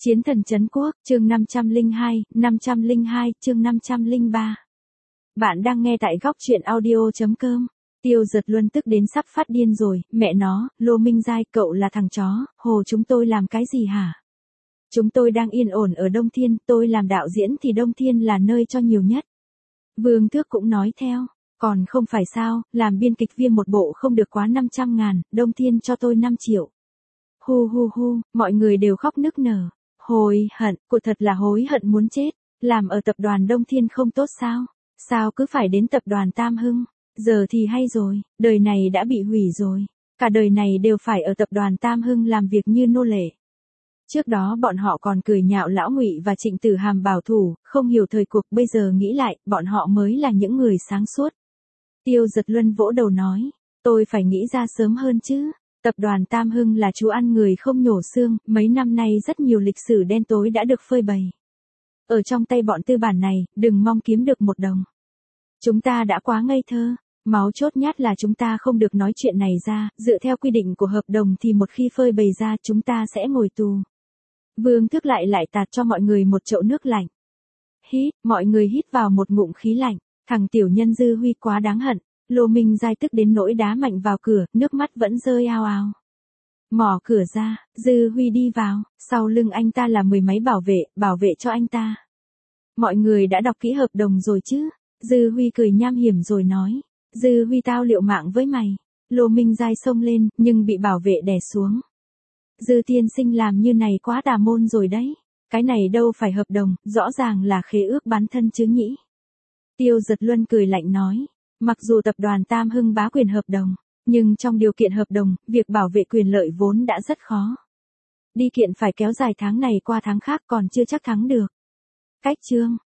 Chiến thần trấn quốc, chương 502, chương 503. Bạn đang nghe tại góc truyện audio.com. Tiêu Giật Luân tức đến sắp phát điên rồi, mẹ nó, Lô Minh Giai, cậu là thằng chó, hồ chúng tôi làm cái gì hả? Chúng tôi đang yên ổn ở Đông Thiên, tôi làm đạo diễn thì Đông Thiên là nơi cho nhiều nhất. Vương Thước cũng nói theo, còn không phải sao, làm biên kịch viên một bộ không được quá 500.000, Đông Thiên cho tôi 5 triệu. Hu hu hu, mọi người đều khóc nức nở. Hối hận, cô thật là hối hận muốn chết. Làm ở tập đoàn Đông Thiên không tốt sao? Sao cứ phải đến tập đoàn Tam Hưng? Giờ thì hay rồi, đời này đã bị hủy rồi. Cả đời này đều phải ở tập đoàn Tam Hưng làm việc như nô lệ. Trước đó bọn họ còn cười nhạo Lão Ngụy và Trịnh Tử Hàm bảo thủ, không hiểu thời cuộc, bây giờ nghĩ lại, bọn họ mới là những người sáng suốt. Tiêu Giật Luân vỗ đầu nói, tôi phải nghĩ ra sớm hơn chứ. Tập đoàn Tam Hưng là chú ăn người không nhổ xương, mấy năm nay rất nhiều lịch sử đen tối đã được phơi bày. Ở trong tay bọn tư bản này, đừng mong kiếm được một đồng. Chúng ta đã quá ngây thơ, máu chốt nhát là chúng ta không được nói chuyện này ra, dựa theo quy định của hợp đồng thì một khi phơi bày ra chúng ta sẽ ngồi tù. Vương Thước lại tạt cho mọi người một chậu nước lạnh. Hít, mọi người hít vào một ngụm khí lạnh, thằng tiểu nhân Dư Huy quá đáng hận. Lô Minh Giai tức đến nỗi đá mạnh vào cửa, nước mắt vẫn rơi ao ao. Mở cửa ra, Dư Huy đi vào, sau lưng anh ta là mười mấy bảo vệ cho anh ta. Mọi người đã đọc kỹ hợp đồng rồi chứ? Dư Huy cười nham hiểm rồi nói. Dư Huy, tao liệu mạng với mày. Lô Minh Giai xông lên, nhưng bị bảo vệ đè xuống. Dư tiên sinh làm như này quá tà môn rồi đấy. Cái này đâu phải hợp đồng, rõ ràng là khế ước bán thân chứ nhỉ. Tiêu Giật Luân cười lạnh nói. Mặc dù tập đoàn Tam Hưng bá quyền hợp đồng, nhưng trong điều kiện hợp đồng, việc bảo vệ quyền lợi vốn đã rất khó. Đi kiện phải kéo dài tháng này qua tháng khác còn chưa chắc thắng được. Cách chương,